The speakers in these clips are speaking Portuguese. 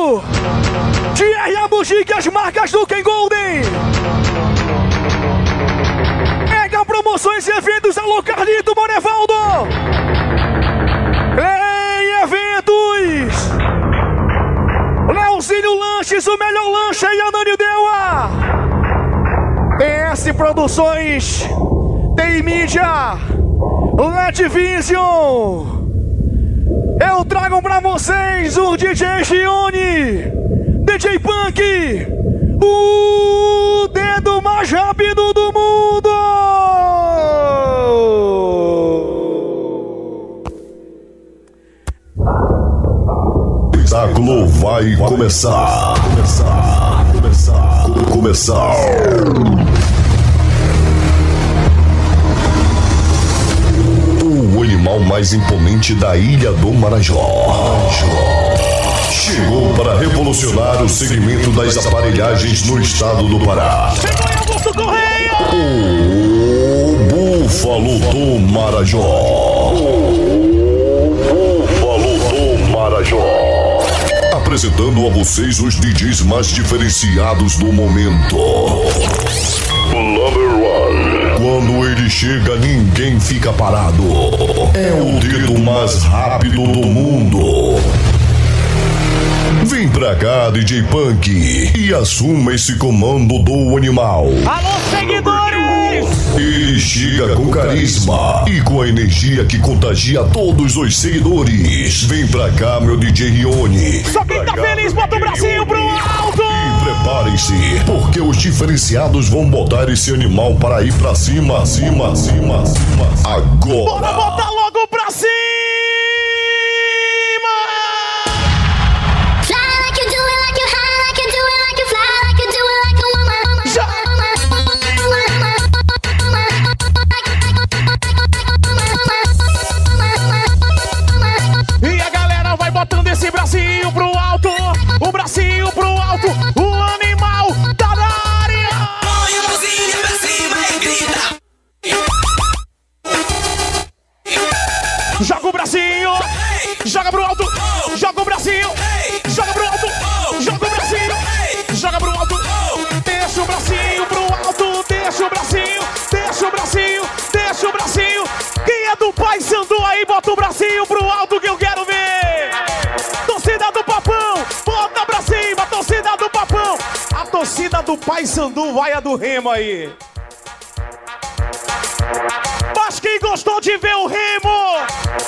Carlito, Thierry Abujique, as marcas do Ken Golden. Mega promoções e eventos, alô Carlito, Monevaldo. Em eventos, Leozinho Lanches, o melhor lanche e Anânio Deua. PS Produções, tem mídia, LED Vision. Eu trago pra vocês o DJ Gione, DJ Punk, o dedo mais rápido do mundo. O espetáculo vai começar. O animal mais imponente da Ilha do Marajó chegou para revolucionar o segmento das aparelhagens no estado do Pará. O Búfalo do Marajó. Apresentando a vocês os DJs mais diferenciados do momento. Number one. Quando ele chega, ninguém fica parado. É o dedo mais rápido do mundo. Vem pra cá, DJ Punk, e assuma esse comando do animal. Alô, seguidores! Ele chega com carisma e com a energia que contagia todos os seguidores. Vem pra cá, meu DJ Rione. Só quem tá feliz, bota o bracinho pro alto! E preparem-se, porque os diferenciados vão botar esse animal para ir pra cima. Agora! Bora botar logo pra cima! Esse bracinho pro alto, o bracinho pro alto, o animal tá na área. Põe a mãozinha pra cima e grita. Joga o bracinho, joga pro alto, joga o bracinho, joga pro alto, joga o bracinho, joga pro alto. Deixa o bracinho pro alto, deixa o bracinho, deixa o bracinho, deixa o bracinho. Quem é do Pai Sandu aí, bota o bracinho pro alto que eu quero ver. Torcida do Papão, bota pra cima, torcida do Papão. A torcida do Pai Sandu vai a do Remo aí. Mas quem gostou de ver o Remo?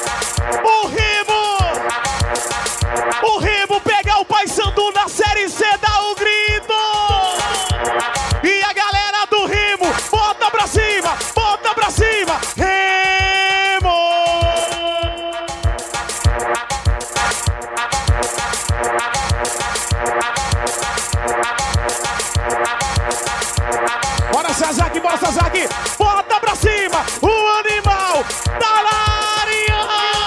O Remo pega o Pai Sandu na Série C, dá o grito. E a galera do Remo, bota pra cima, bota pra cima. Remo! Bora Sazaki, bota pra cima, o animal tá na área.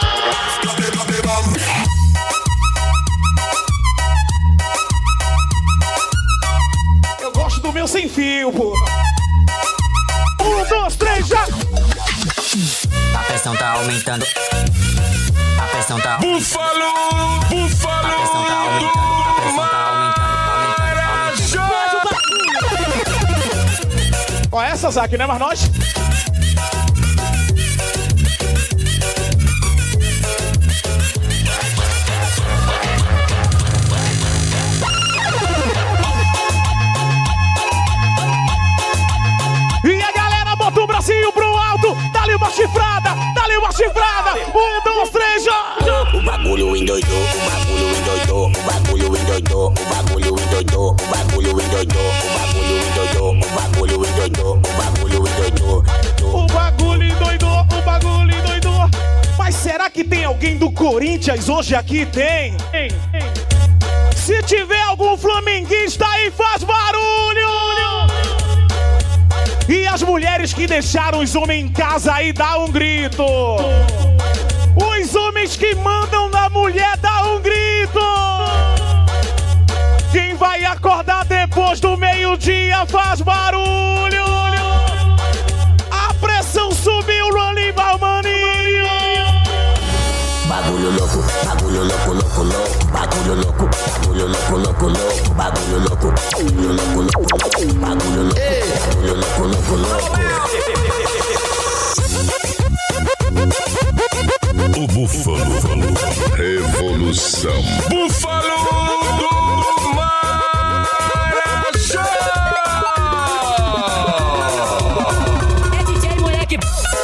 Eu gosto do meu sem fio, pô. 1, 2, 3, já. A pressão tá aumentando. A pressão tá aumentando. Búfalo! A pressão tá aumentando. A pressão tá aumentando. Ó, essa Zaque, né? Mas nós. E a galera bota o bracinho pro alto. Dá-lhe uma chifrada, dá-lhe uma chifrada. 1, 2, 3, já. O bagulho endoidou, o bagulho endoidou, o bagulho endoidou, o bagulho endoidou, o bagulho endoidou, o bagulho endoidou, o bagulho endoidou, o bagulho endoidou. O bagulho endoidou, o bagulho endoidou. Mas será que tem alguém do Corinthians hoje aqui? Tem. Se tiver algum flamenguista aí, faz barulho. E as mulheres que deixaram os homens em casa aí, dá um grito. Os homens que mandam na mulher, dá um grito. Quem vai acordar depois do meio-dia, faz barulho. A pressão subiu no animal maninho. bagulho louco, bagulho louco, louco, louco, bagulho louco, bagulho louco, louco, louco, bagulho louco, bagulho louco, louco, louco, bagulho louco, bagulho louco, louco, louco. O Búfalo Revolução. Búfalo do Marajó. É DJ, moleque.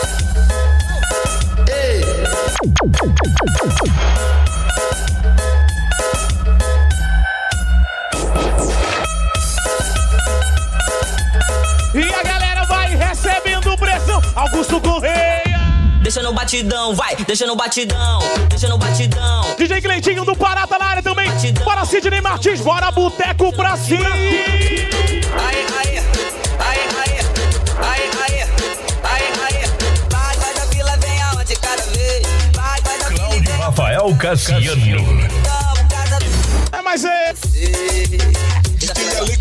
E a galera vai recebendo pressão. Augusto Correia. Deixa no batidão, vai, deixa no batidão, deixa no batidão. DJ Cleitinho do Pará tá na área também. Batidão. Bora Sidney Martins, bora Boteco pra cima. Aê, aê, aê, aê, aê, aê, aê, aê. Vai da vila, vem aonde cada vez. Vai da vila, vem Rafael Cassiano. É, mas é... Vai da vila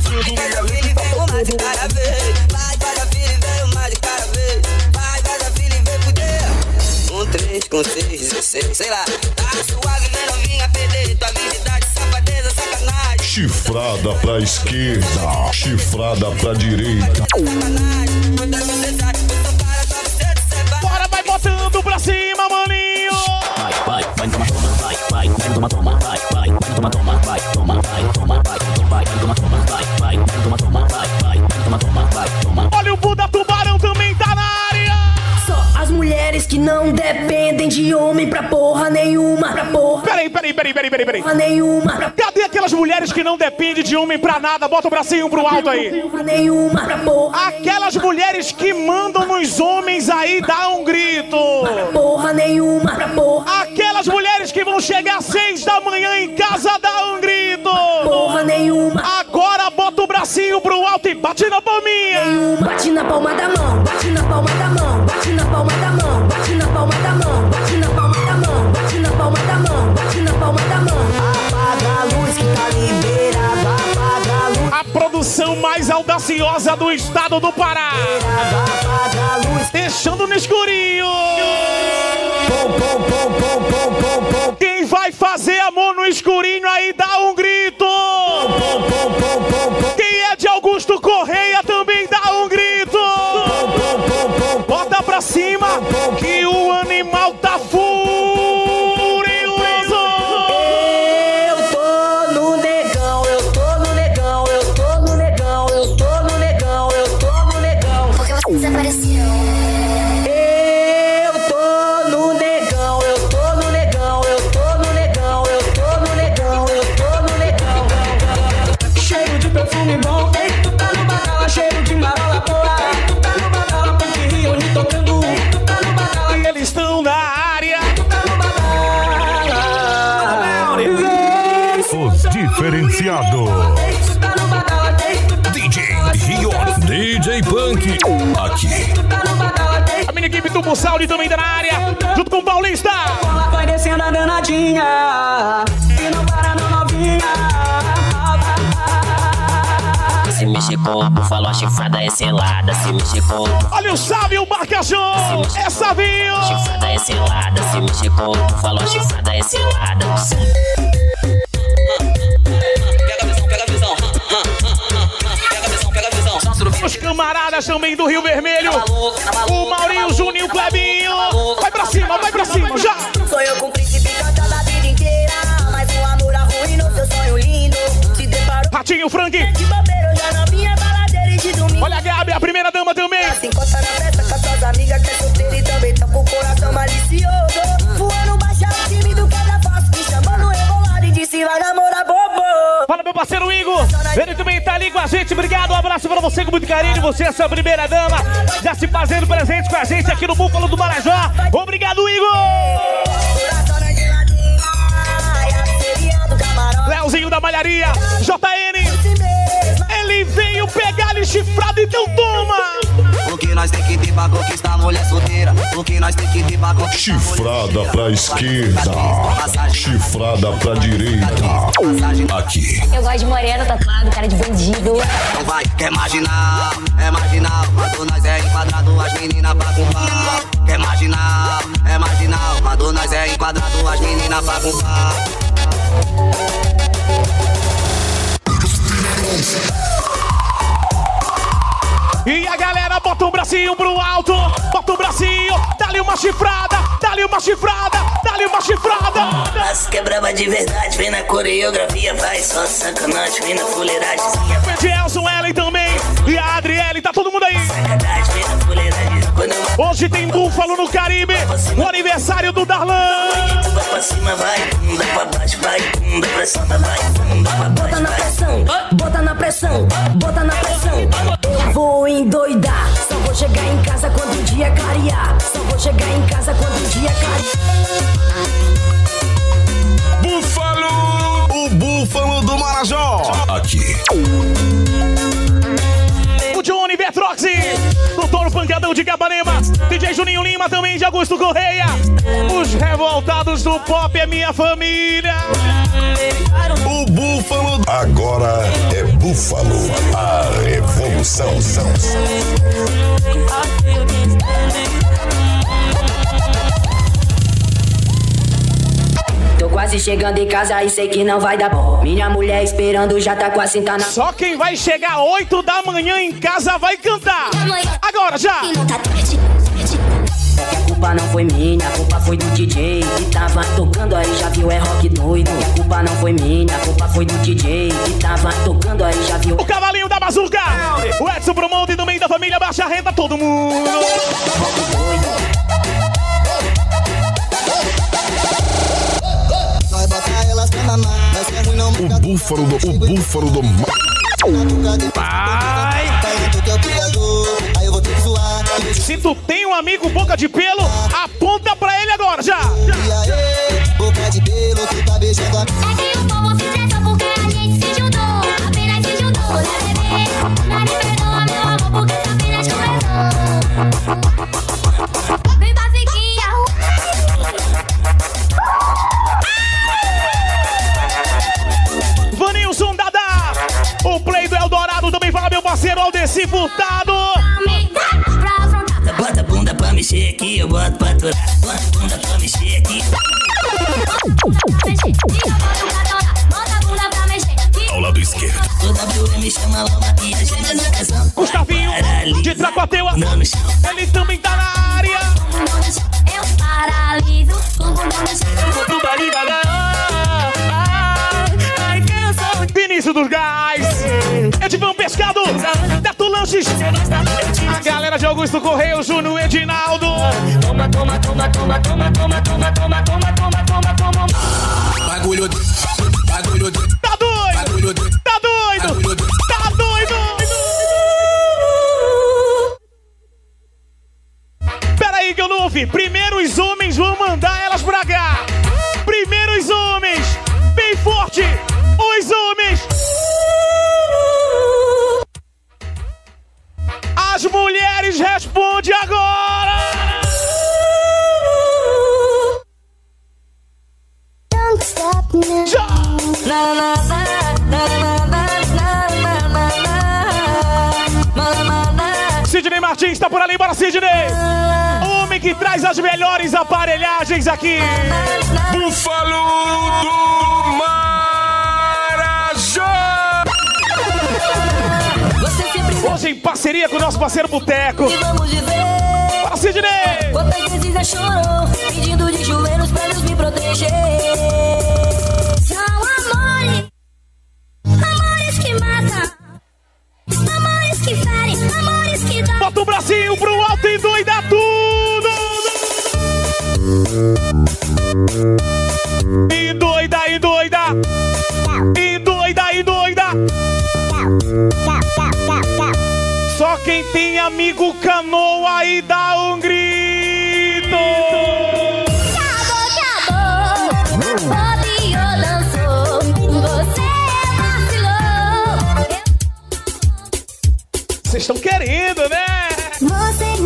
e vem uma de cada vez. Vai da vila e vem uma de cada vez. Vai da vila e vem fuder. Com 3, com 6, 16, sei lá. Tá suave, vem novinha, perder tua habilidade, safadeza, sacanagem. Chifrada pra esquerda, chifrada pra direita. Sacanagem, muita necessidade, eu tô para tua buceta, cê vai. Bora, vai botando pra cima, maninho. Vai, toma, vai, toma, toma, vai, toma, toma, vai, toma, toma, vai, toma, toma, vai, toma, toma, vai, toma. Olha o Buda Tubarão também tá na área. Só as mulheres que não dependem de homem pra porra nenhuma. Pra porra Peraí. nenhuma. Pra Cadê aquelas mulheres que não dependem de homem pra nada? Bota o bracinho pro alto aí. porra nenhuma. Pra porra Aquelas mulheres que mandam nos homens aí, dá um grito. porra nenhuma. Pra porra Aquelas mulheres que vão chegar às 6 da manhã em casa, dá um grito. porra nenhuma. Agora bota o bracinho pro alto e bate na palminha. Bate na palma da mão. Bate na palma da mão. Bate na palma da mão. Bate na palma da mão. Bate na palma da mão. Bate na palma da mão. Bate na palma da mão. Apaga a luz que tá liberado. Apaga a luz. A produção mais audaciosa do estado do Pará. Apaga a luz. Deixando no escurinho. Quem vai fazer amor no escurinho aí, dá um grito. Quem é de Augusto Correia também dá um grito. Bota pra cima que o animal tá furioso. Eu tô no negão, eu tô no negão, eu tô no negão, eu tô no negão, eu tô no negão. Porque você desapareceu. Eu tô no negão, eu tô no negão, eu tô no negão, eu tô no negão, eu tô no negão. Cheiro de perfume bom, ei, tu tá no bacala, cheiro de marola boa. Tu tá no bacala, porque Rio me tocando. Tu tá no bacala, E eles estão na área. tu tá no bacala. Os diferenciados. Tu tá no bacala, tu tá DJ Rio, DJ Punk. Aqui. no bacala, A mini equipe do Bussaldi também tá na área. Junto com o Paulista. ela vai descendo a danadinha. E não para não novinha. Se mexer com o búfalo, a chifrada é selada. Se mexer com o Olha o Sábio Marcajão. É Savinho. chifrada é selada. Se mexer com o búfalo, a chifrada é selada. Pega a visão, pega a visão. Pega a visão, pega a visão. Os camaradas também do Rio Vermelho. O Maurinho, o Juninho, o Clebinho. Vai pra cima, já. Sonhou com o príncipe cantando a vida inteira, mas o amor arruinou seu sonho lindo. Se deparou Ratinho, Frank. de bobeira, já na minha baladeira e de domingo. Olha a Gabi, a primeira dama também. Se encosta na festa com as suas amigas, que é solteira e também tá com o coração malicioso. Voando baixado, tímido, quebra fácil, me chamando rebolado e disse vai namorar bobo. Fala, meu parceiro Igor. Ele também tá ali com a gente. Obrigado, um abraço pra você com muito carinho. Você, essa primeira dama, já se fazendo presente com a gente aqui no Búfalo do Marajó. Obrigado, Igor. Coração na geladinha, e a pizzeria do camarão. Leozinho da Malharia, JN. Si mesma, Ele veio pegar ele chifrado, então toma. O que nós nós tem que ter pra conquistar mulher solteira. O que nós tem que ter pra conquistar Chifrada pra esquerda, chifrada pra direita. Aqui. Eu gosto de moreno, tatuado, cara de bandido. Não vai, é marginal. Quando nós é enquadrado, as meninas pagam pau. É marginal. Quando nós é enquadrado, as meninas pagam pau. E a galera bota o bracinho pro alto, bota o bracinho, dá-lhe uma chifrada, dá-lhe uma chifrada, dá-lhe uma chifrada. Mas que é braba de verdade, vem na coreografia, vai só sacanagem, vem na fuleiragemzinha. Gelson, Ellen também, e a Adriele, tá todo mundo aí. Sacanagem, vem na fuleiragemzinha. Hoje tem Búfalo no Caribe, o aniversário do Darlan. Vai pra cima, vai, bunda pra baixo, vai, bunda pra cima, vai, bunda pra baixo. Bota na pressão, bota na pressão, bota na pressão. Eu vou endoidar, só vou chegar em casa quando o dia clarear. Só vou chegar em casa quando o dia clarear. Búfalo! O Búfalo do Marajó! Aqui. O Johnny Vetroxi, Doutor Pancadão de Capanema, DJ Juninho Lima também de Augusto Correia. Os revoltados do pop é minha família. O Búfalo. Agora é Búfalo, a revolução. Tô quase chegando em casa e sei que não vai dar bom. Minha mulher esperando já tá com a cinta na... Só quem vai chegar 8 da manhã em casa vai cantar. Agora já. A culpa não foi minha, a culpa foi do DJ que tava tocando aí, já viu, é rock doido. A culpa não foi minha, a culpa foi do DJ que tava tocando aí, já viu. O cavalinho da bazuca, o Edson Promonte do meio da família Baixa Renda, todo mundo. Rock doido. O Búfalo do Vai. Se tu tem um amigo boca de pelo, aponta pra ele agora, já. Boca de pelo que tá beijando a... É que o povo se estressou porque a gente se juntou. Apenas se juntou, né, bebê? Não me perdoa, meu amor, porque isso apenas começou. Vem, basiquinha. Vanilson Dada, o play do Eldorado também fala, meu parceiro Aldeci Furtado. Bota a bunda pra mexer aqui, eu boto pra aturar. Bota a bunda pra mexer aqui. ao lado esquerdo. O WM chama Loma e a gente na canção. Gustavinho, de Tracoateua, ele também tá na área. Eu paraliso, Vinícius dos Gás, Edvan Pescado, Neto Lanches, a galera de Augusto Correia, o Júnior Edinaldo. Toma, toma, toma, toma, toma, toma, toma, toma, toma, toma, toma, toma. Bagulho, Tá doido, tá doido, tá doido. Peraí que eu não ouvi. Primeiro os homens vão mandar elas pra cá. Primeiro os homens, bem forte. Os homens. As mulheres respondem agora. Já. Sidney Martins tá por ali, bora Sidney. Homem que traz as melhores aparelhagens aqui. Búfalo do Marajó. Você Hoje em parceria com o nosso parceiro Boteco. vamos dizer. Bora Sidney. Quantas vezes já chorou, pedindo de joelhos pra Deus me proteger. são amores, amores que matam, amores que ferem, amores que dão. Bota o bracinho pro alto e doida tudo. E doida, e doida. E doida, e doida. Só quem tem amigo canoa e dá um grito. Acabou, acabou, bobeou, dançou, você vacilou. Vocês estão querendo, né? Você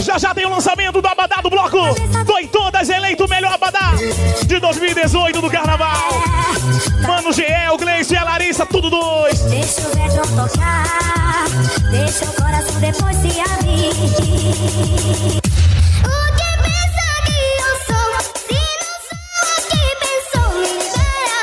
Já tem o lançamento do Abadá do Bloco. Foi todas eleito o melhor Abadá de 2018 do Carnaval. Mano G.E., o Gleice e a Larissa, tudo dois. Deixa o vetro tocar, deixa o coração depois se abrir. O que pensa que eu sou? Se não sou o que pensou, me libera.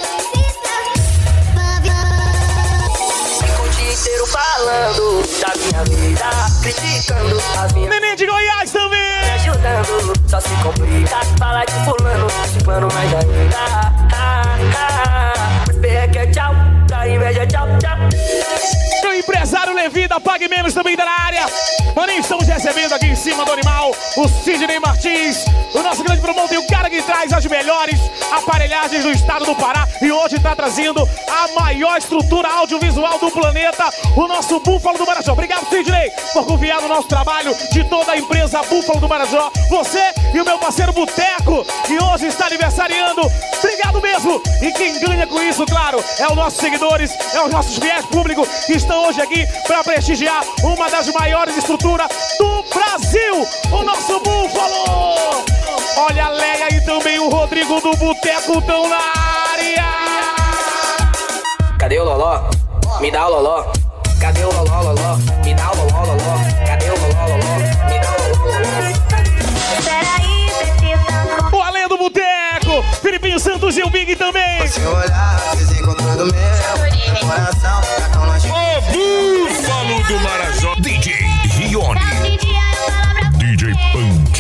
Fico o dia inteiro falando da minha vida, criticando a vida. Neném de Goiás também. Me ajudando, só se complica. Fala de fulano, chupando mais ainda. Mas perreque é tchau, da inveja tchau, tchau. O empresário Levida, pague menos também da área. Maninho, estamos recebendo aqui em cima do animal o Sidney Martins, o nosso grande promotor, o cara que traz as melhores aparelhagens do estado do Pará. E hoje está trazendo a maior estrutura audiovisual do planeta, o nosso Búfalo do Marajó. Obrigado, Sidney, por confiar no nosso trabalho, de toda a empresa Búfalo do Marajó. Você e o meu parceiro Boteco, que hoje está aniversariando. Obrigado mesmo. E quem ganha com isso, claro, é os nossos seguidores, é os nossos fiéis públicos que estão hoje aqui para prestigiar uma das maiores estruturas do Brasil, o nosso Búfalo. Olha a Leia e também o Rodrigo do Boteco estão na área. Cadê o Loló? Me dá o Loló. Cadê o Loló, Loló? Me dá o Loló, Loló. Cadê o Loló, Loló? Me dá o Loló, Loló. Peraí, precisa. O Além do Boteco, Filipinho Santos e o Big também. Se olhar, desencontrando meu coração. O Búfalo do Marajó, DJ Rione, DJ Punk.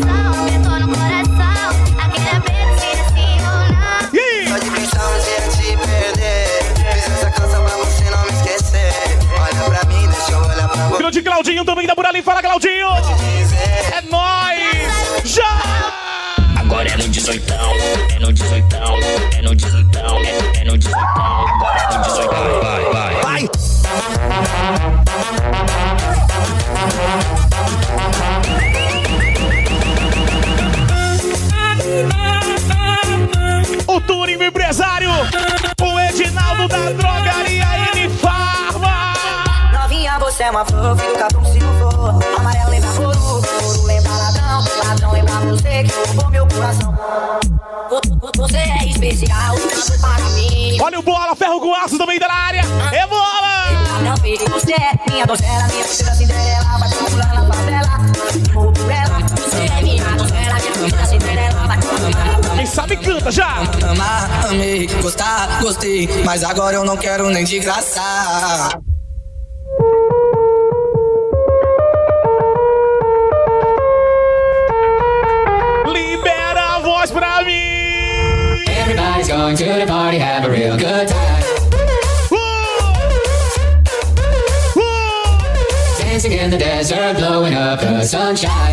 Só de pensar um dia te perder. Fiz essa canção pra você não me esquecer. Olha pra mim, deixa eu olhar pra você. Grande Claudinho também tá por ali, fala Claudinho. É nóis, já! Agora é no 18, é no 18, é no 18, é no 18, agora é no 18. Vai. O Turinho empresário, o Edinaldo da drogaria N-Farma. Novinha, você é uma flor, filho capão se não for. Amarelo lembra ouro, ouro lembra ladrão. Ladrão lembra você que roubou meu coração. Você é especial, tanto para mim. Olha o Bola, ferro com aço também da área. É Bola! Não, filho, você é minha donzela, minha princesa Cinderela. Vai pular na favela, morro por ela. Você é minha donzela, minha princesa Cinderela. Vai pular. Quem sabe canta já! Amar, amei, gostar, gostei. Mas agora eu não quero nem de graça. Libera a voz pra mim! Everybody's going to the party, have a real good time. Dancing in the desert, blowing up the sunshine.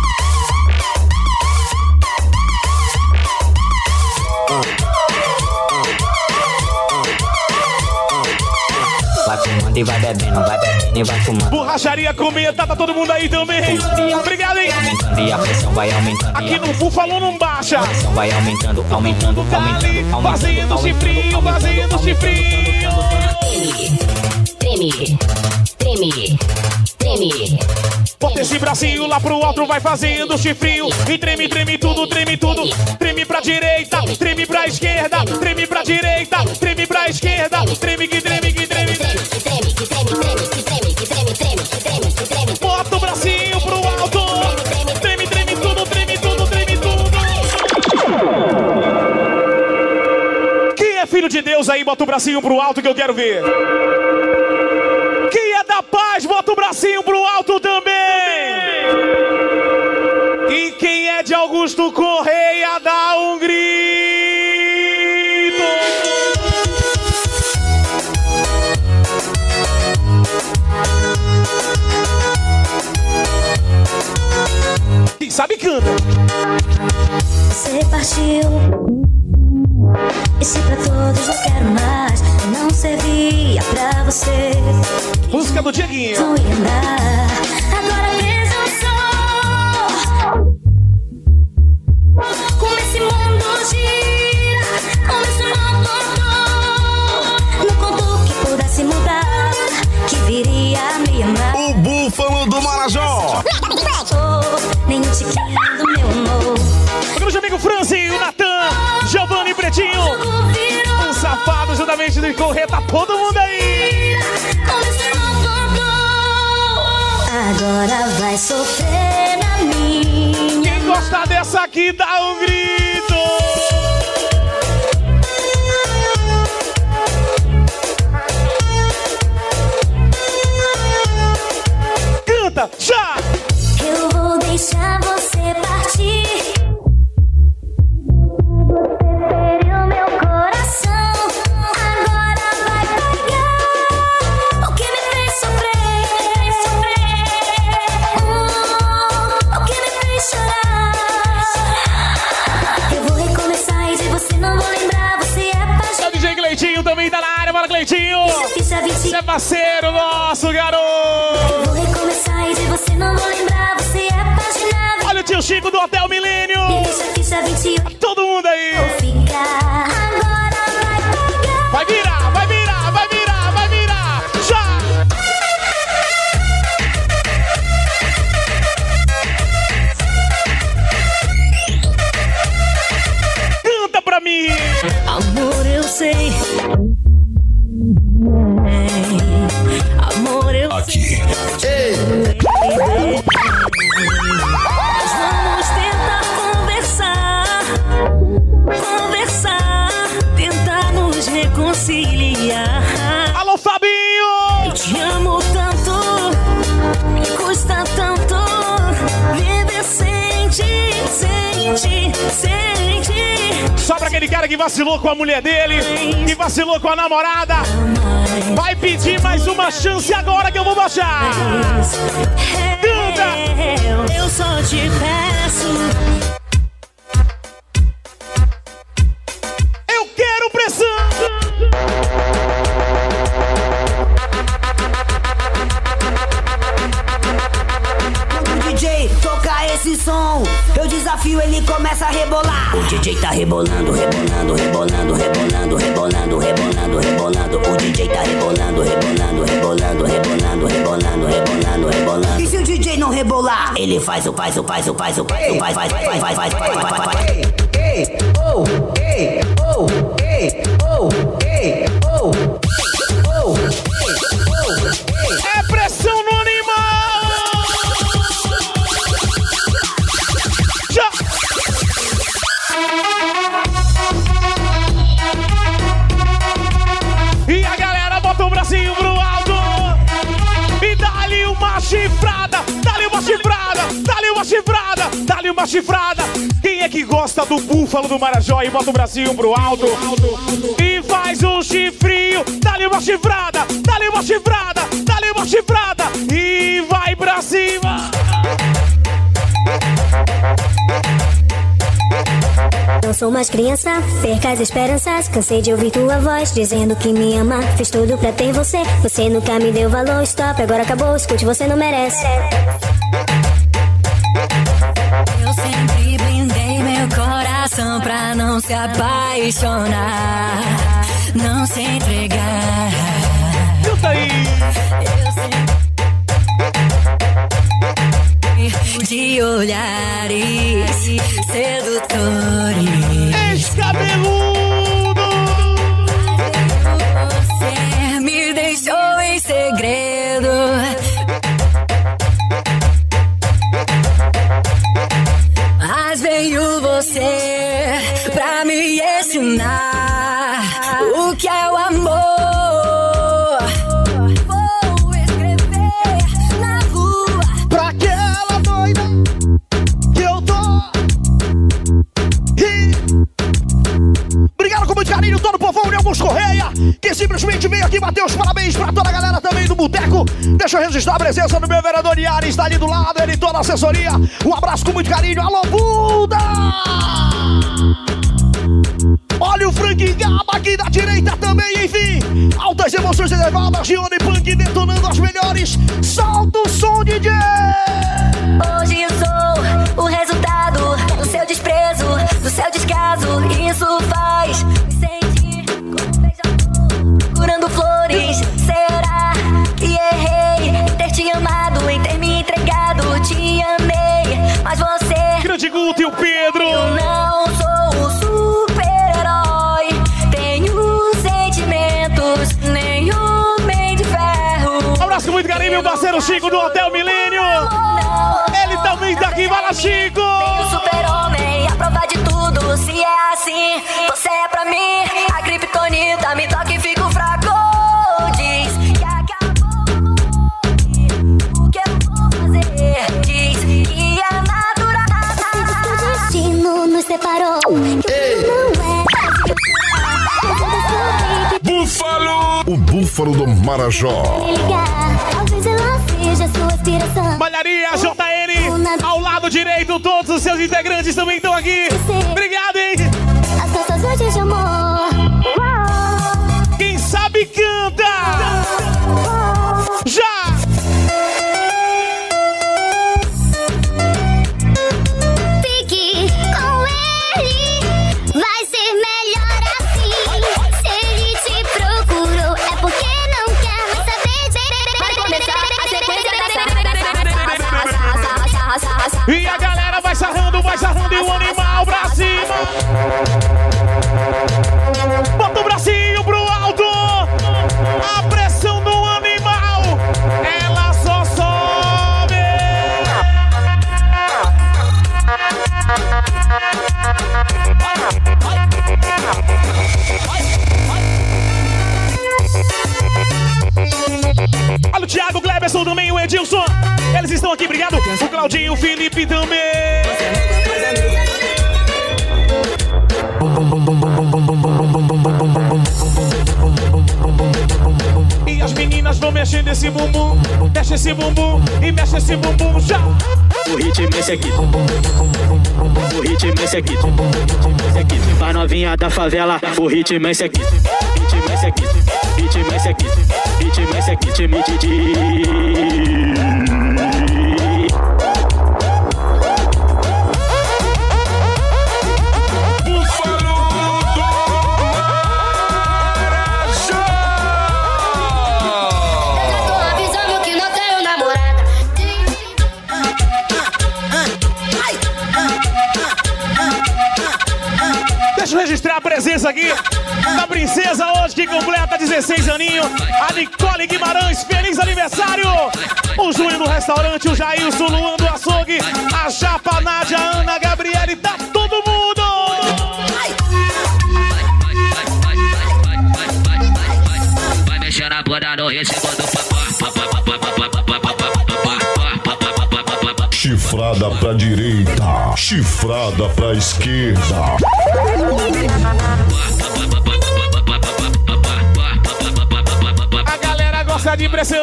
Vai fumando e vai bebendo e vai fumando. Borracharia comenta, tá todo mundo aí também. Obrigado, hein? Aumentando e a pressão vai aumentando. Aqui no Búfalo não baixa. A pressão vai aumentando, aumentando, aumentando. Fazendo chifrinho, fazendo chifrinho. Treme, treme, treme. Bota esse bracinho lá pro alto, vai fazendo chifrinho. E treme, treme tudo, treme tudo. Treme pra direita, treme pra esquerda. Treme pra direita, treme pra esquerda. Treme que treme, que treme. Bota o bracinho pro alto. Treme, treme tudo, treme tudo, treme tudo. Quem é filho de Deus aí, bota o bracinho pro alto que eu quero ver. Quem é da paz, bota o bracinho pro alto também. E quem é de Augusto Correia, dá um grito. Quem sabe canta. Você partiu. E se pra todos não quero mais, não servia pra você. Música do Dieguinho. Vou andar. Agora veja só como esse mundo gira, como isso não contou. Não contou que pudesse mudar, que viria a me amar. O Búfalo do Marajó. diretamente do Correio, tá todo mundo aí. Agora vai sofrer na minha. Quem gosta dessa aqui, dá um grito. Canta, já! Eu vou deixar você partir. Você feriu meu coração. Agora vai pagar o que me fez sofrer. O que me fez chorar. Eu vou recomeçar e de você não vou lembrar. Você é apaixonado. O DJ Cleitinho também tá na área, bora Cleitinho! Você é parceiro nosso, garoto! Eu vou recomeçar e de você não vou lembrar. Você é apaixonado. Olha o tio Chico do Hotel Milênio! Me deixa ficha 28. Todo mundo aí! Vou ficar. Agora vai pagar. Vai virar, vai virar, vai virar, vai virar! Já! Canta pra mim! Amor, eu sei. Amor, eu Aqui. Mas vamos tentar conversar, tentar nos reconciliar. Alô, Fabinho! Eu te amo tanto, me custa tanto viver sem ti. Só pra aquele cara que vacilou com a mulher dele, que vacilou com a namorada, vai pedir mais uma chance agora que eu vou baixar. Canta! Eu só te peço. Eu quero pressão! Quando o DJ toca esse som, eu desafio, ele começa a rebolar. O DJ tá rebolando, rebolando, rebolando, rebolando, rebolando, rebolando, rebolando. O DJ tá rebolando, rebolando, rebolando, rebolando, rebolando, rebolando, rebolando. E se o DJ não rebolar? Ele faz. É pressão no animal! Já! E a galera bota o bracinho pro alto e dá-lhe uma chifrada, dá-lhe uma chifrada, dá-lhe uma chifrada, dá-lhe uma chifrada. Quem é que gosta do búfalo do Marajó e bota o bracinho pro alto e faz um chifrinho, dá-lhe uma chifrada, dá-lhe uma chifrada, dá-lhe uma chifrada e vai pra cima. Não sou mais criança, perca as esperanças. Cansei de ouvir tua voz dizendo que me ama. Fiz tudo pra ter você, você nunca me deu valor. Stop, agora acabou, escute, você não merece. Eu sempre blindei meu coração pra não se apaixonar, não se entregar. Canta aí! Eu sempre de olhares sedutores, escabeludo. Você me deixou em segredo. Mas veio você pra me ensinar o que é o amor. Vou escrever na rua pra aquela doida que eu tô. Obrigado com muito carinho, todo o povão de Augusto Correia, que simplesmente veio aqui bater os parabéns pra toda a galera também do Boteco. Deixa eu registrar a presença do meu vereador Yaris, tá ali do lado, ele toda a assessoria. Um abraço com muito carinho. Alô, Buda! Olha o Frank Gaba aqui da direita também, enfim. Altas emoções elevadas, Gione Punk detonando as melhores. Solta o som, DJ! Hoje eu sou o resultado do seu desprezo, do seu descaso. Isso faz me sentir como um beija-flor curando flores. Será que errei em ter te amado, em ter me entregado? Te amei, mas você... Grande Guto e o Pedro! Eu não sou um super-herói, tenho sentimento. amigo Chico do Hotel Milênio. Ele também tá aqui, vai lá, Chico. Tem o super-homem, a prova de tudo. Se é assim, você é pra mim a criptonita, me toca e fico fraco. Diz que acabou. O que eu vou fazer? Diz que é natural. O destino nos separou. Não é. Búfalo! O Búfalo do Marajó. Talvez ela seja sua inspiração. Malharia JN, ao lado direito, todos os seus integrantes também estão aqui. Obrigado, hein? As nossas noites de amor. Quem sabe canta! Já! Fique com ele, vai ser melhor assim. Se ele te procurou, é porque não quer mais saber. Vai começar a sequência da. E a galera vai sarrando e o animal pra cima. Bota o bracinho pro alto. A pressão do animal, ela só sobe. Olha o Thiago, o Cleberson também, o Edilson. Eles estão aqui, obrigado. O Claudinho, o Felipe também. E as meninas vão mexendo esse bumbum. Mexe esse bumbum e mexe esse bumbum já. O ritmo esse aqui. O ritmo esse aqui. Pra novinha da favela, o ritmo esse aqui. Ritmo esse aqui. Ritmo esse aqui. Ritmo esse aqui. Time de. Deixa eu registrar a presença aqui da princesa hoje que completa 16 aninhos, a Nicole Guimarães, feliz aniversário! O Júnior do restaurante, o Jailson, o Luan do açougue, a Japa, a Nádia, a Ana, a Gabriela e tá todo mundo! Vai mexer na bunda no ritmo do Chifrada pra direita, chifrada pra esquerda. A galera gosta de pressão,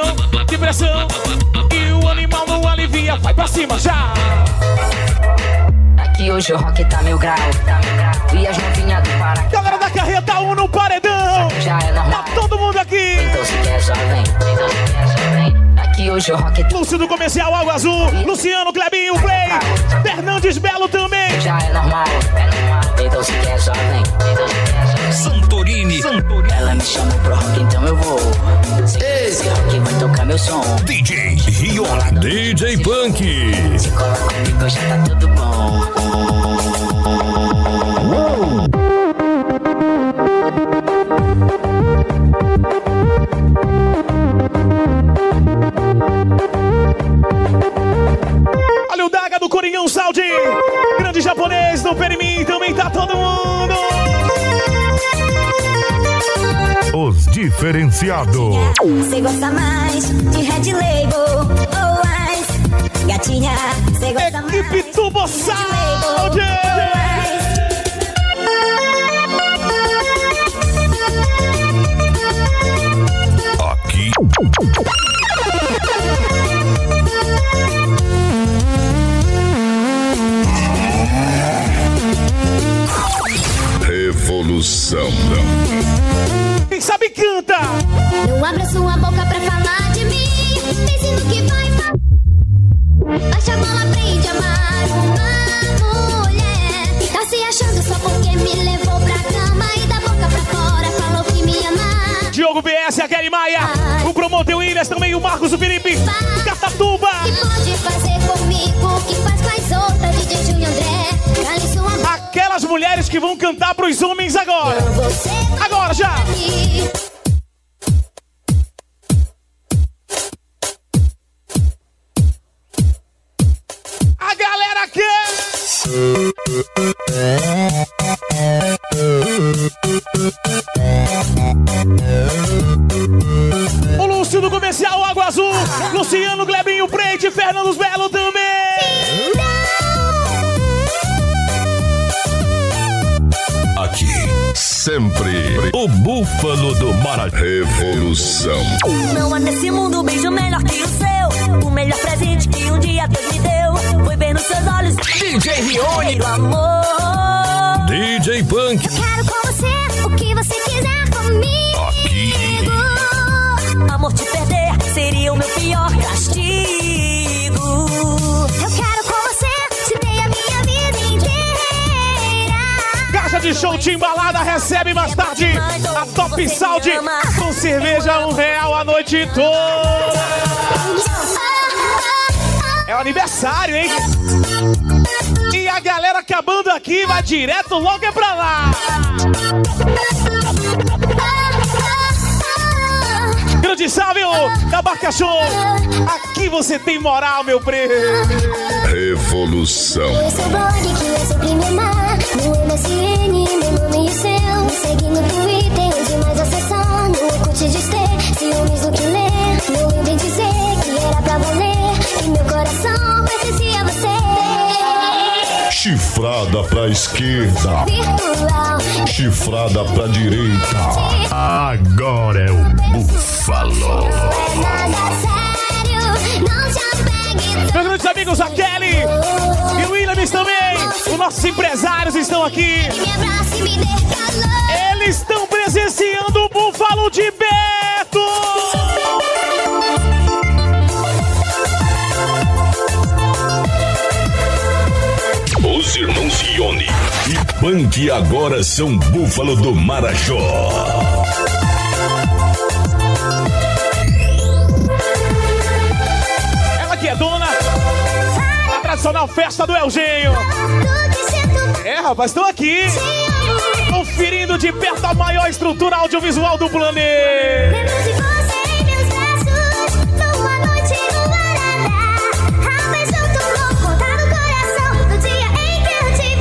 e o animal não alivia, vai pra cima já! Aqui hoje o rock tá mil grau, e as novinhas do Pará. Galera da Carreta 1 no paredão, já é normal. Tá todo mundo aqui! Então se quer só vem, aqui hoje o rock tá... Lúcio do Comercial Água Azul, Luciano, Clebinho, Play, Fernandes Belo também. Já é normal, então se quer só vem. Santorini. Ela me chamou pro rock, então eu vou. Esse rock vai tocar meu som. DJ Riona. DJ Punk. Se cola comigo já tá tudo bom. Olha o Daga do Coringão Saudi, grande japonês do Perimim, também tá todo mundo. Os diferenciados. Cê gosta mais de Red Label ou Ice? Gatinha, cê gosta mais Equipe Turbo Sound. Aqui. Revolução. Quem sabe canta. Não abra sua boca pra falar de mim. Pense no que vai falar. Baixa a bola, aprende a amar uma mulher. Tá se achando só porque me levou pra cama e da boca pra fora falou que me ama. Diogo BS, a Kelly Maia, o promotor Williams, também o Marcos, o Felipe, Catatuba. Que pode fazer comigo, que faz com as outras, DJ Júnior André. Cale sua boca. Aquelas mulheres que vão cantar pros homens agora. Agora já. O Lúcio do Comercial Água Azul, Luciano, Glebinho, Preide, Fernando Belo também. Aqui, sempre, o Búfalo do Marajó. Revolução. Não há nesse mundo um beijo melhor que o seu. O melhor presente que um dia Deus me deu foi ver nos seus olhos DJ Rione, amor. DJ Punk. Eu quero com você o que você quiser comigo. Aqui. Amor, te perder seria o meu pior castigo. Eu quero com você, te dei a minha vida inteira. Caixa de show de embalada recebe mais tarde a Top Sound com cerveja R$1 a noite toda. É o aniversário, hein? E a galera acabando aqui vai direto logo é pra lá. Grande salve, da Barca Show. Aqui você tem moral, meu preto. Revolução. Esse é o blog que eu sempre me amar. No MSN, meu nome e o seu. Me segue no Twitter, onde mais acessar. No Orkut de ter ciúmes do que ler. Meu lindo em dizer que era pra valer. E meu coração pertencia a você. Chifrada pra esquerda. Virtual. Chifrada pra direita. Agora é o Búfalo. É nada sério, não te apegue. Meus grandes amigos, a Kelly e o Williams também. Os nossos empresários estão aqui. Me abraça e me dê calor. Eles estão presenciando o Búfalo de Beto. Os irmãos Rione e Punk agora são Búfalo do Marajó. Ela que é dona da tradicional festa do Elgenho. É, rapaz, estou aqui conferindo de perto a maior estrutura audiovisual do planeta. Lembro de você em meus braços, numa noite no Guaraná. A paixão tomou conta do coração no dia em que eu te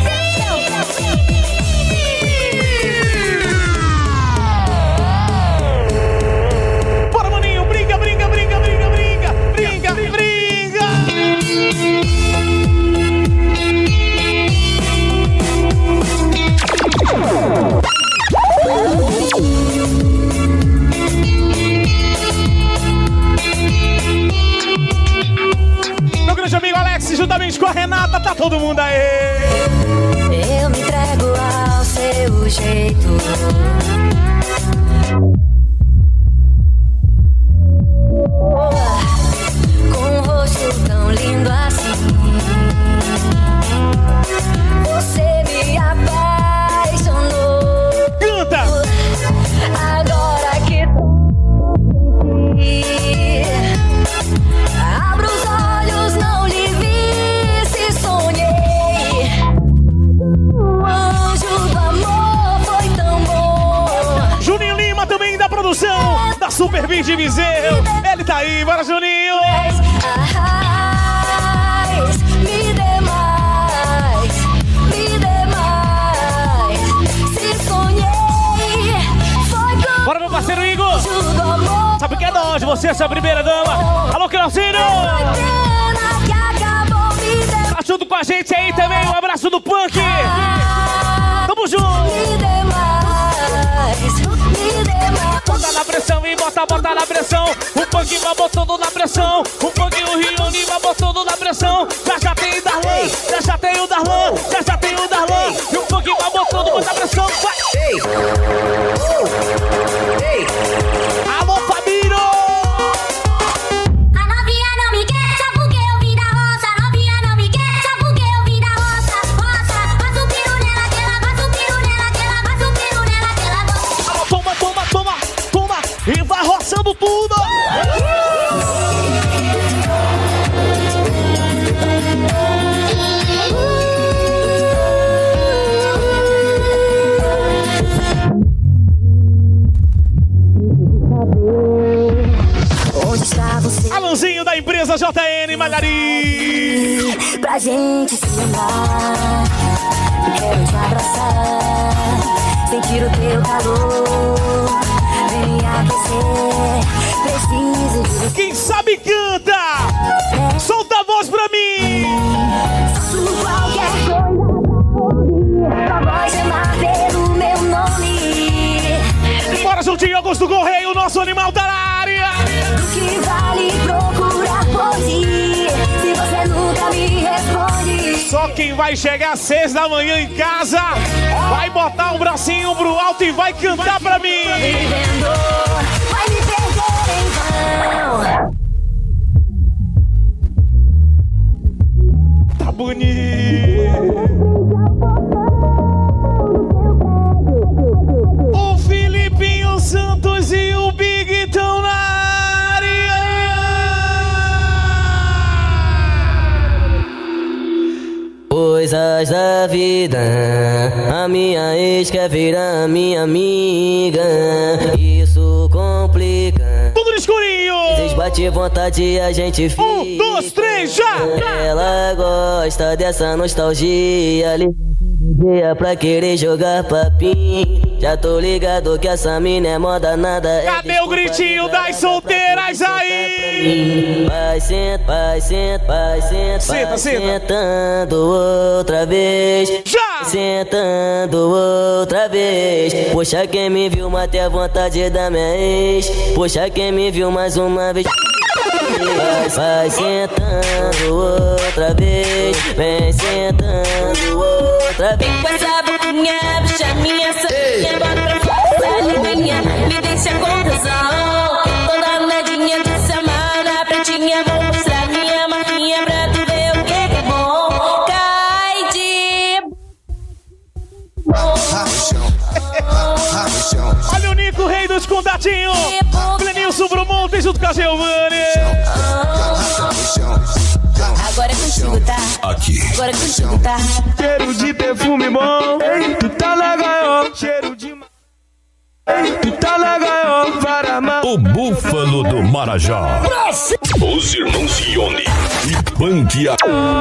vi. Bora, maninho, brinca, brinca, brinca, brinca, brinca, brinca, brinca. Meu grande amigo Alex, juntamente com a Renata, tá todo mundo aí. Eu me entrego ao seu jeito. Com um rosto tão lindo assim, você me apaixonou. Canta! Agora que abro os olhos, não lhe vi, se sonhei. O anjo do amor foi tão bom. Juninho Lima também da produção da Super Beat de Viseu. Ele tá aí, bora Juninho! Me dê mais, me dê mais. Se sonhei, foi com Bora, meu parceiro Igor! o anjo do amor. Sabe o que é de onde? Você é essa primeira dama. Alô, Cleocinho! Pena que acabou me dê Tá junto com a gente aí também. Um abraço do Punk! Tamo junto! Me dê mais, me dê mais. Bota na pressão e bota na pressão. O Punk vai botando na pressão. O Punk e o Rione vai botando na pressão. Já tem o Darlan, já tem o Darlan, já tem o Darlan. E o Punk vai botando na pressão. Vai! Ei! Ei! Alô, Fabiro! A novinha não me quer só porque eu vim da roça. A novinha não me quer só porque eu vim da roça. Roça, faz o piro nela, que ela faz o piro nela, que ela faz o piro nela, que ela gosta. Alô, toma, toma, toma, toma. E vai roçando tudo. Onde está você? Alanzinho da empresa JN Malharim. Pra pra gente se amar. Quero te abraçar, sentir o teu calor, vem me aquecer, preciso de você. Quem sabe canta! Solta a voz pra mim! Faço qualquer coisa pra voz chamar pelo meu nome. Bora juntinho, Augusto Correia, o nosso animal tá na área! Do que vale procurar por ti, se você nunca me responde? Só quem vai chegar às 6 da manhã em casa vai botar um bracinho pro alto e vai cantar pra mim! Vivendo, vai me perder em vão. Tá bonito! O Filipinho Santos e o Big estão na área! Coisas da vida, a minha ex quer virar minha amiga. Isso complica. Tudo no escurinho! Bate vontade e a gente fica. 1, 2, 3, já! Ela gosta dessa nostalgia. Dia pra querer jogar papinho. Já tô ligado que essa mina é moda, nada. Cadê o gritinho das solteiras aí? Vai sentando outra vez. Já! Sentando outra vez. Poxa, quem me viu matei a vontade da minha ex. Poxa, quem me viu mais uma vez. Vai sentando outra vez. Vem sentando outra vez. Vem com essa boquinha, bicha minha, santinha, bota pra fora, liminha, me deixa confusão. Toda nadinha de semana, pretinha, vou mostrar minha marquinha pra tu ver o que é bom. Cai de Olha o Nico, rei dos contatinhos. Clenilson Brumonte junto com a Giovanni. Agora é contigo, tá? Aqui. Agora é contigo, tá? Cheiro de perfume bom, tu tá na gaiola. Cheiro de tu tá na gaiola para amar. O Búfalo do Marajó. Os irmãos Ione e Banquia.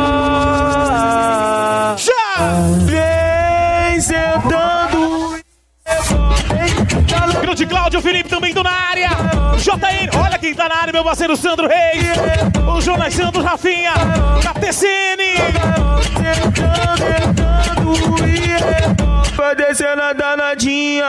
Já! Vem sentando. Grande Cláudio, Felipe também tô na área. JN, olha quem tá na área, meu parceiro Sandro Reis. O Jonas Santos, Rafinha, da TCN. Vai descendo a danadinha.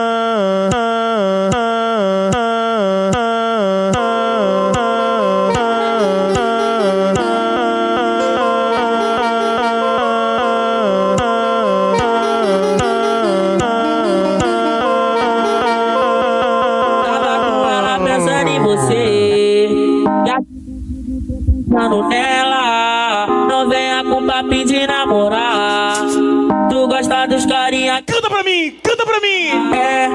Nela, não venha com papinho de namorar. Tu gosta dos carinha. Canta pra mim, canta pra mim. É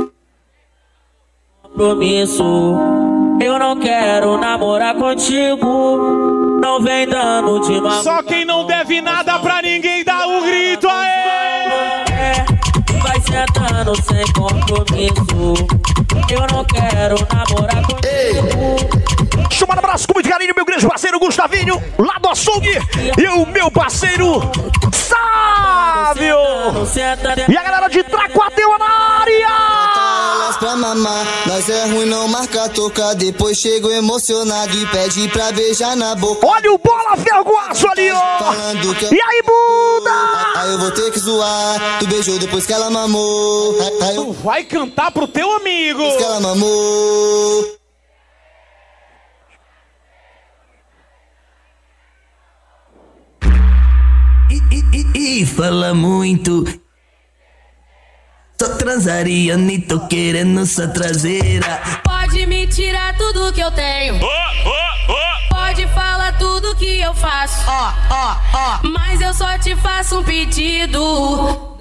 compromisso. Eu não quero namorar contigo. Não vem dando de mamar. Só quem não deve nada pra ninguém dá um grito aê. É, vai sentando sem compromisso. Eu não quero namorar contigo. Chamar um abraço com muito carinho, meu grande parceiro Gustavinho, lá do açougue, e o meu parceiro Sávio. E a galera de Tracuateu na área. Pra mamar, nós é ruim, não marca toca. Depois chego emocionado e pede pra beijar na boca. Olha o Bola Ferguaço ali, ó. E aí, Buda? Aí eu vou ter que zoar. Tu beijou depois que ela mamou. Aí tu vai cantar pro teu amigo. Depois que ela mamou. E fala muito. Só transaria, nem tô querendo sua traseira. Pode me tirar tudo que eu tenho. Pode falar tudo que eu faço. Mas eu só te faço um pedido.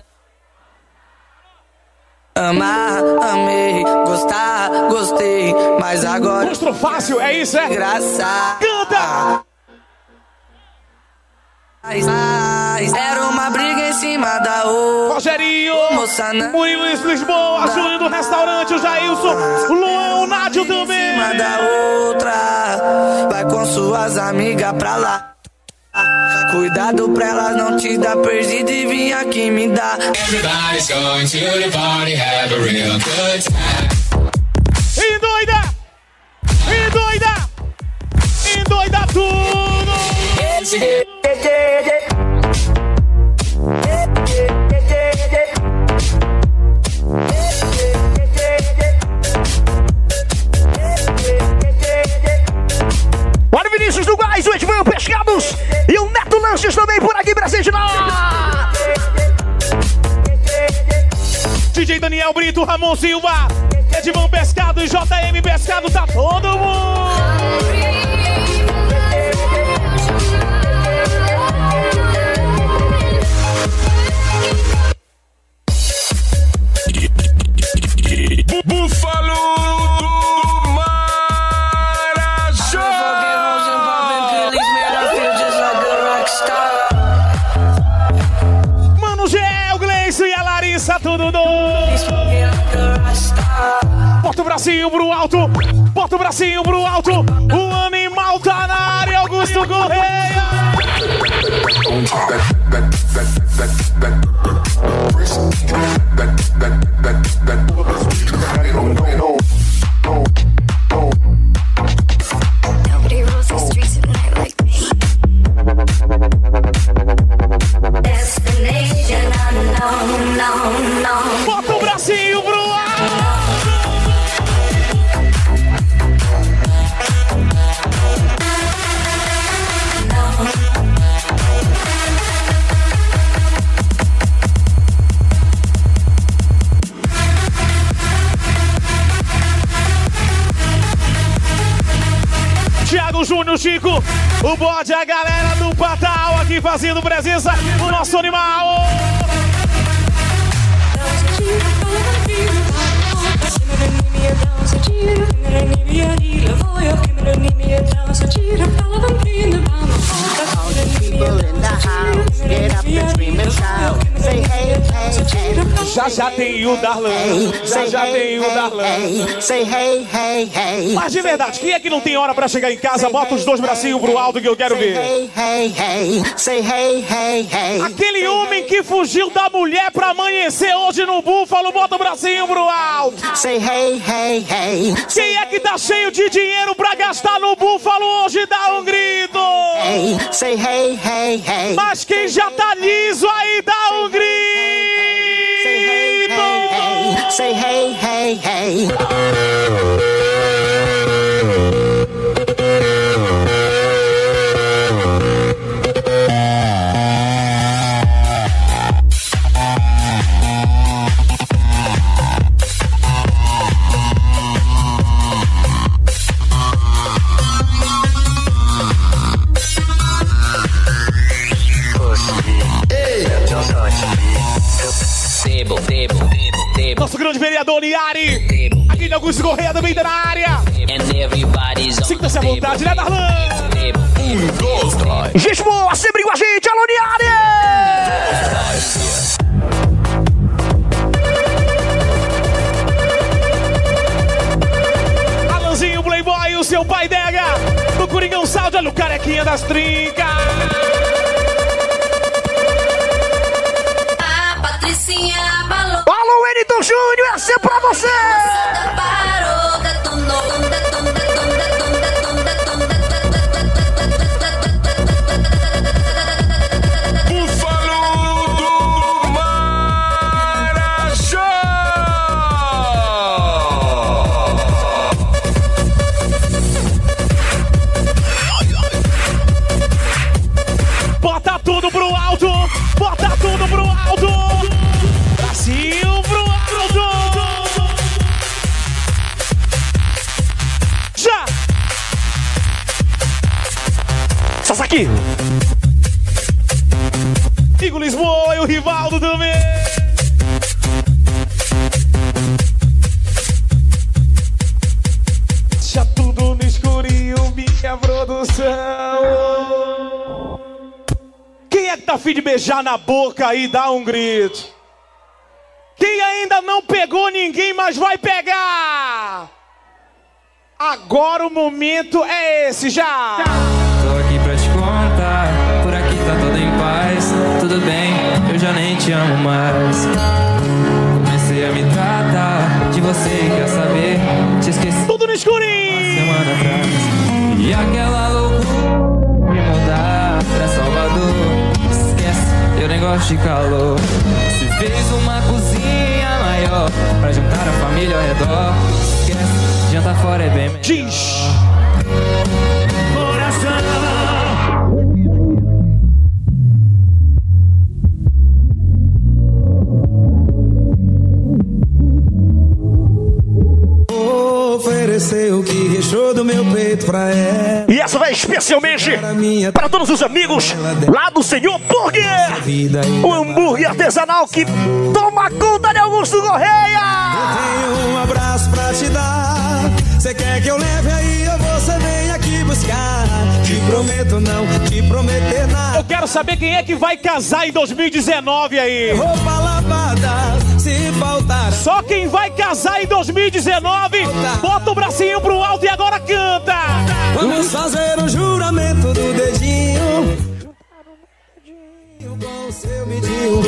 Amar, amei, gostar, gostei. Mas agora. Monstro fácil, é isso, é? Graça. Canta! Era uma briga em cima da outra. Rogerinho, Murilo Lisboa, Júlio do restaurante, o Jailson, o Luan, o Nádio também. Em cima da outra. Vai com suas amigas pra lá. Cuidado pra elas não te dar perdido e vir aqui me dar. Everybody's going to the party, have a real good time. E doida! E doida! E doida tudo! Olha o Vinícius do Gás, o Edvan Pescados e o Neto Lanches também por aqui presente na... DJ Daniel Brito, Ramon Silva, Edvan Pescado e JM Pescado, tá todo mundo! Búfalo do Marajó! Mano Gel, Gleison e a Larissa, tudo doido! Bota o bracinho pro alto, bota o bracinho pro alto. O animal tá na área, Augusto Correia. Nobody rules the streets at night like me. Destination unknown, no, no. Bota o bracinho pro alto. Thiago Júnior, Chico, o bode, a galera do Patal aqui fazendo presença no nosso animal. Já tem o Darlan, já tem o Darlan. Mas de verdade, quem é que não tem hora pra chegar em casa? Bota os dois bracinhos pro alto que eu quero ver. Aquele homem que fugiu da mulher pra amanhecer hoje no Búfalo, bota o bracinho pro alto. Quem é que tá cheio de dinheiro pra gastar no Búfalo hoje, dá um grito. Mas quem já tá liso aí, dá um grito. Say hey, hey, hey. Nosso grande vereador Liari, aqui de Augusto Correia também tá na área. Sinta-se à vontade, né, Darlan? 1, 2, 3. Gente boa, sempre com a gente, alô, Liari! Alanzinho Playboy, o seu pai Dega, do Coringão Salde, olha o carequinha das trincas. Alô, Wellington Júnior, essa é pra você! Búfalo do Marajó! Bota tudo pro alto! Bota tudo pro alto! Brasil pro alto! Já! Sasaki! Igor Lisboa e o Rivaldo também! Já tudo no escurinho, minha produção! Quem é que tá afim de beijar na boca aí, dá um grito? Quem ainda não pegou ninguém, mas vai pegar? Agora o momento é esse, já! Tô aqui pra te contar, por tudo bem, eu já nem te amo mais. Comecei a me tratar de você e quer saber, te esqueci tudo no escurinho uma semana atrás. E aquela loucura de mudar pra Salvador, esquece, eu nem gosto de calor. Se fez uma cozinha maior pra juntar a família ao redor, esquece, jantar fora é bem melhor. Diz oferecer o que restou do meu peito pra ela. E essa vai especialmente para todos os amigos lá do Senhor Burger, o hambúrguer artesanal que toma conta de Augusto Correia. Eu tenho um abraço pra te dar. Cê quer que eu leve aí ou você vem aqui buscar? Te prometo não te prometer nada. Eu quero saber quem é que vai casar em 2019 aí. Roupa lavada, se faltar. Só quem vai casar em 2019, bota o bracinho pro alto e agora canta. Vamos fazer um juramento do dedinho com o seu midinho.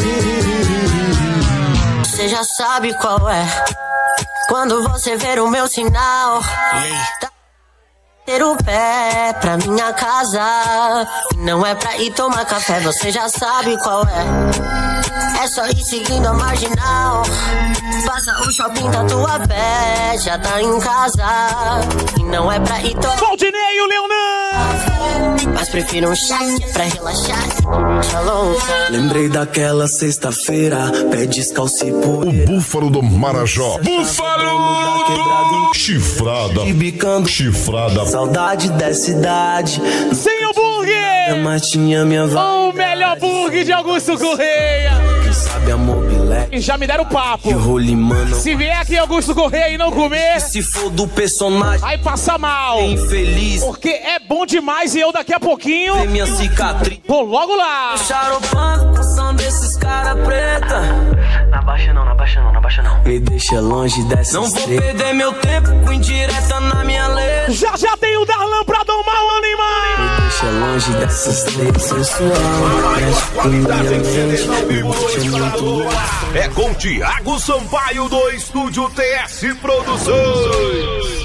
Você já sabe qual é. Quando você ver o meu sinal, ter o pé pra minha casa. Não é pra ir tomar café, você já sabe qual é. É só ir seguindo a marginal. Passa o shopping da tua pé, já tá em casa. E não é pra ir tomar. Valdinei e o Leonan! Mas prefiro um chá pra relaxar. Shalom. Lembrei daquela sexta-feira, pé descalço e O búfalo do Marajó. Búfalo! Chifrada. Chifrada. Saudade da cidade. Sem hambúrguer! Mas tinha minha o melhor hambúrguer de Augusto Correia. Quem sabe amor E já me deram papo. Rolimano. Se vier aqui Augusto Correia e não comer, se for do personagem, vai passar mal. Infeliz. Porque é bom demais e eu daqui a pouquinho tem minha cicatriz. Vou logo lá. Charopando com som desses cara preta. Na baixa não, na baixa não, na baixa não. Me deixa longe dessas. Não vou perder meu tempo com indireta na minha letra. Já tem o Darlan pra domar o animal. Me deixa longe dessas três sensual. É com Thiago Sampaio do Estúdio TS Produções.